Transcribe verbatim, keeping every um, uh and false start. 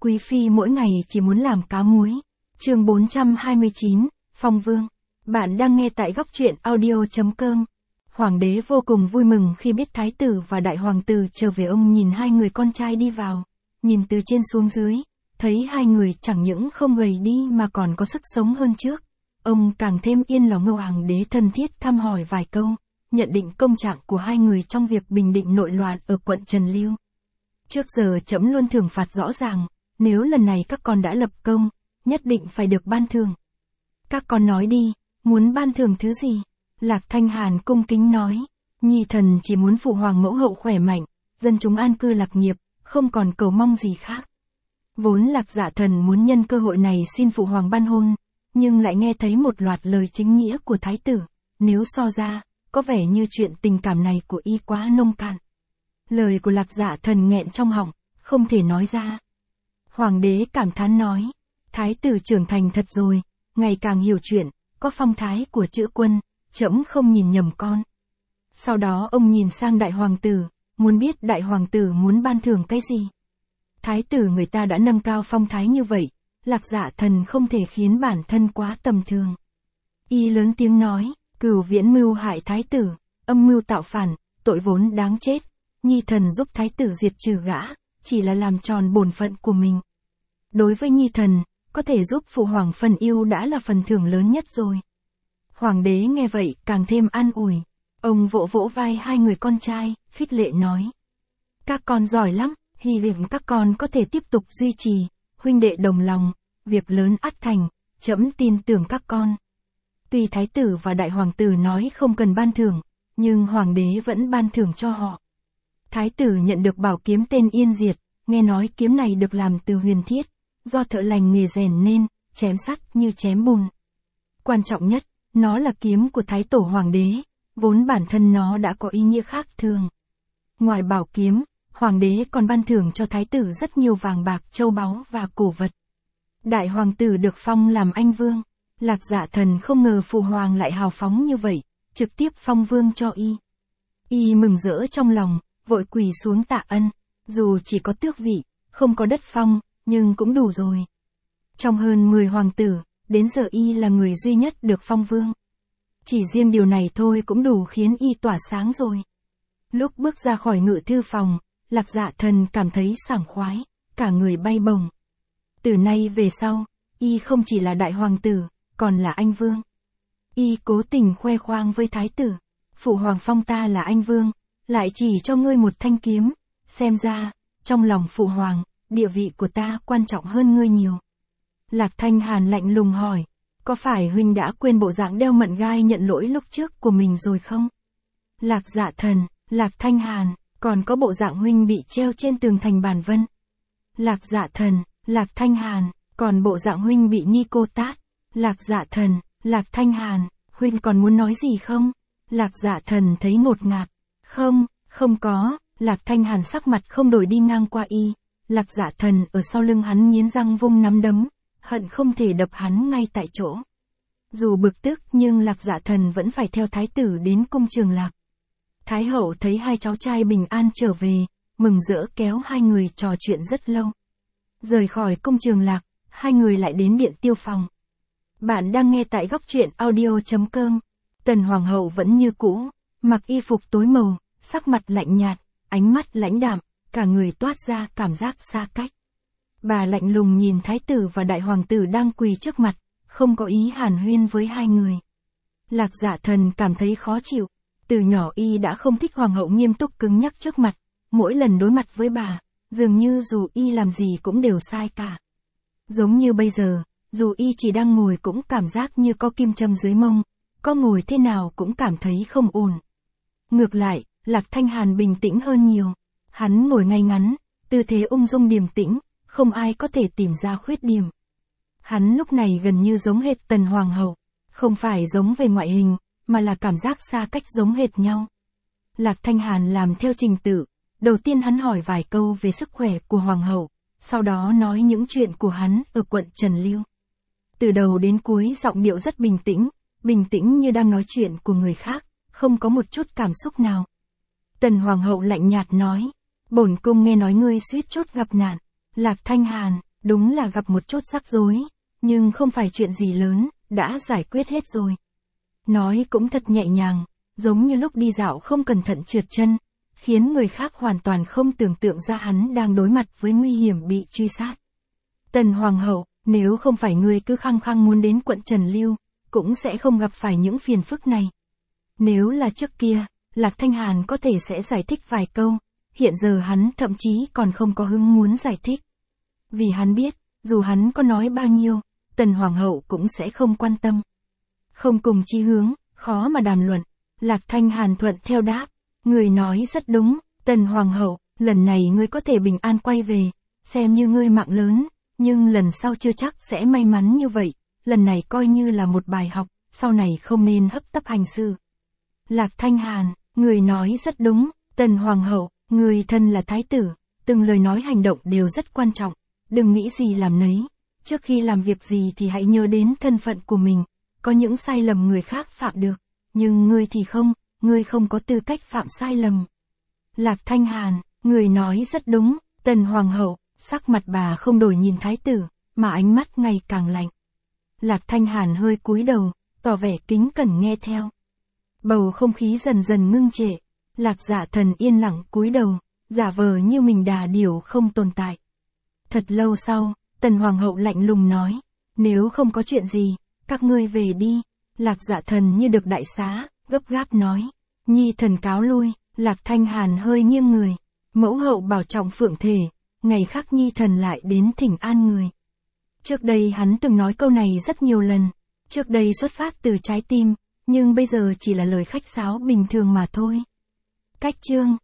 quý phi mỗi ngày chỉ muốn làm cá muối. Chương bốn trăm hai mươi chín, Phong Vương. Bạn đang nghe tại góc truyện audio chấm com. Hoàng đế vô cùng vui mừng khi biết thái tử và đại hoàng tử trở về. Ông nhìn hai người con trai đi vào, nhìn từ trên xuống dưới, thấy hai người chẳng những không gầy đi mà còn có sức sống hơn trước. Ông càng thêm yên lòng. Hoàng đế thân thiết thăm hỏi vài câu, nhận định công trạng của hai người trong việc bình định nội loạn ở quận Trần Lưu. Trước giờ trẫm luôn thưởng phạt rõ ràng, nếu lần này các con đã lập công, nhất định phải được ban thưởng. Các con nói đi, muốn ban thưởng thứ gì? Lạc Thanh Hàn cung kính nói, nhi thần chỉ muốn phụ hoàng mẫu hậu khỏe mạnh, dân chúng an cư lạc nghiệp, không còn cầu mong gì khác. Vốn Lạc Dạ Thần muốn nhân cơ hội này xin phụ hoàng ban hôn, nhưng lại nghe thấy một loạt lời chính nghĩa của thái tử, nếu so ra, có vẻ như chuyện tình cảm này của y quá nông cạn. Lời của Lạc Dạ Thần nghẹn trong họng, không thể nói ra. Hoàng đế cảm thán nói, thái tử trưởng thành thật rồi, ngày càng hiểu chuyện, có phong thái của chữ quân, trẫm không nhìn nhầm con. Sau đó ông nhìn sang đại hoàng tử, muốn biết đại hoàng tử muốn ban thưởng cái gì. Thái tử người ta đã nâng cao phong thái như vậy, Lạc Dạ Thần không thể khiến bản thân quá tầm thường. Y lớn tiếng nói, Cửu Viễn mưu hại thái tử, âm mưu tạo phản, tội vốn đáng chết. Nhi thần giúp thái tử diệt trừ gã, chỉ là làm tròn bổn phận của mình. Đối với nhi thần, có thể giúp phụ hoàng phần yêu đã là phần thưởng lớn nhất rồi. Hoàng đế nghe vậy càng thêm an ủi. Ông vỗ vỗ vai hai người con trai, khích lệ nói. Các con giỏi lắm, hy vọng các con có thể tiếp tục duy trì, huynh đệ đồng lòng, việc lớn ắt thành, trẫm tin tưởng các con. Tuy thái tử và đại hoàng tử nói không cần ban thưởng, nhưng hoàng đế vẫn ban thưởng cho họ. Thái tử nhận được bảo kiếm tên Yên Diệt, nghe nói kiếm này được làm từ huyền thiết, do thợ lành nghề rèn nên, chém sắt như chém bùn. Quan trọng nhất, nó là kiếm của thái tổ hoàng đế, vốn bản thân nó đã có ý nghĩa khác thường. Ngoài bảo kiếm, hoàng đế còn ban thưởng cho thái tử rất nhiều vàng bạc, châu báu và cổ vật. Đại hoàng tử được phong làm anh vương, Lạc Dạ Thần không ngờ phụ hoàng lại hào phóng như vậy, trực tiếp phong vương cho y. Y mừng rỡ trong lòng, vội quỳ xuống tạ ân, dù chỉ có tước vị, không có đất phong, nhưng cũng đủ rồi. Trong hơn mười hoàng tử, đến giờ y là người duy nhất được phong vương. Chỉ riêng điều này thôi cũng đủ khiến y tỏa sáng rồi. Lúc bước ra khỏi ngự thư phòng, Lạc Dạ Thần cảm thấy sảng khoái, cả người bay bổng. Từ nay về sau, y không chỉ là đại hoàng tử, còn là anh vương. Y cố tình khoe khoang với thái tử, phụ hoàng phong ta là anh vương, lại chỉ cho ngươi một thanh kiếm, xem ra, trong lòng phụ hoàng, địa vị của ta quan trọng hơn ngươi nhiều. Lạc Thanh Hàn lạnh lùng hỏi, có phải huynh đã quên bộ dạng đeo mận gai nhận lỗi lúc trước của mình rồi không? Lạc Dạ Thần, Lạc Thanh Hàn, còn có bộ dạng huynh bị treo trên tường thành Bàn Vân. Lạc Dạ Thần, Lạc Thanh Hàn, còn bộ dạng huynh bị Nico tát. Lạc Dạ Thần, Lạc Thanh Hàn, huynh còn muốn nói gì không? Lạc Dạ Thần thấy ngột ngạt. Không, không có. Lạc Thanh Hàn sắc mặt không đổi đi ngang qua y. Lạc Dạ Thần ở sau lưng hắn nghiến răng vung nắm đấm, hận không thể đập hắn ngay tại chỗ. Dù bực tức nhưng Lạc Dạ Thần vẫn phải theo thái tử đến cung Trường Lạc. Thái hậu thấy hai cháu trai bình an trở về, mừng rỡ kéo hai người trò chuyện rất lâu. Rời khỏi cung Trường Lạc, hai người lại đến điện Tiêu Phòng. Bạn đang nghe tại góc truyện audio chấm com. Tần Hoàng hậu vẫn như cũ, mặc y phục tối màu, sắc mặt lạnh nhạt, ánh mắt lãnh đạm, cả người toát ra cảm giác xa cách. Bà lạnh lùng nhìn thái tử và đại hoàng tử đang quỳ trước mặt, không có ý hàn huyên với hai người. Lạc Dạ Thần cảm thấy khó chịu, từ nhỏ y đã không thích hoàng hậu nghiêm túc cứng nhắc trước mặt, mỗi lần đối mặt với bà, dường như dù y làm gì cũng đều sai cả. Giống như bây giờ, dù y chỉ đang ngồi cũng cảm giác như có kim châm dưới mông, có ngồi thế nào cũng cảm thấy không ổn. Ngược lại, Lạc Thanh Hàn bình tĩnh hơn nhiều, hắn ngồi ngay ngắn, tư thế ung dung điềm tĩnh, không ai có thể tìm ra khuyết điểm. Hắn lúc này gần như giống hệt Tần Hoàng hậu, không phải giống về ngoại hình, mà là cảm giác xa cách giống hệt nhau. Lạc Thanh Hàn làm theo trình tự, đầu tiên hắn hỏi vài câu về sức khỏe của Hoàng hậu, sau đó nói những chuyện của hắn ở quận Trần Lưu. Từ đầu đến cuối giọng điệu rất bình tĩnh, bình tĩnh như đang nói chuyện của người khác, không có một chút cảm xúc nào. Tần Hoàng hậu lạnh nhạt nói, bổn cung nghe nói ngươi suýt chốt gặp nạn. Lạc Thanh Hàn, đúng là gặp một chút rắc rối, nhưng không phải chuyện gì lớn, đã giải quyết hết rồi. Nói cũng thật nhẹ nhàng, giống như lúc đi dạo không cẩn thận trượt chân, khiến người khác hoàn toàn không tưởng tượng ra hắn đang đối mặt với nguy hiểm bị truy sát. Tần Hoàng hậu, nếu không phải ngươi cứ khăng khăng muốn đến quận Trần Lưu, cũng sẽ không gặp phải những phiền phức này. Nếu là trước kia, Lạc Thanh Hàn có thể sẽ giải thích vài câu, hiện giờ hắn thậm chí còn không có hứng muốn giải thích. Vì hắn biết, dù hắn có nói bao nhiêu, Tần Hoàng hậu cũng sẽ không quan tâm. Không cùng chí hướng, khó mà đàm luận. Lạc Thanh Hàn thuận theo đáp, người nói rất đúng, Tần Hoàng hậu, lần này ngươi có thể bình an quay về, xem như ngươi mạng lớn, nhưng lần sau chưa chắc sẽ may mắn như vậy, lần này coi như là một bài học, sau này không nên hấp tấp hành sự. Lạc Thanh Hàn, người nói rất đúng, Tần Hoàng hậu, người thân là thái tử, từng lời nói hành động đều rất quan trọng, đừng nghĩ gì làm nấy, trước khi làm việc gì thì hãy nhớ đến thân phận của mình, có những sai lầm người khác phạm được, nhưng ngươi thì không, ngươi không có tư cách phạm sai lầm. Lạc Thanh Hàn, người nói rất đúng, Tần Hoàng hậu, sắc mặt bà không đổi nhìn thái tử, mà ánh mắt ngày càng lạnh. Lạc Thanh Hàn hơi cúi đầu, tỏ vẻ kính cẩn nghe theo. Bầu không khí dần dần ngưng trệ, Lạc Dạ Thần yên lặng cúi đầu, giả vờ như mình đà điểu không tồn tại. Thật lâu sau, Tần Hoàng hậu lạnh lùng nói, nếu không có chuyện gì, các ngươi về đi. Lạc Dạ Thần như được đại xá, gấp gáp nói, nhi thần cáo lui. Lạc Thanh Hàn hơi nghiêng người, mẫu hậu bảo trọng phượng thể, ngày khác nhi thần lại đến thỉnh an người. Trước đây hắn từng nói câu này rất nhiều lần, trước đây xuất phát từ trái tim, nhưng bây giờ chỉ là lời khách sáo bình thường mà thôi. Cách chương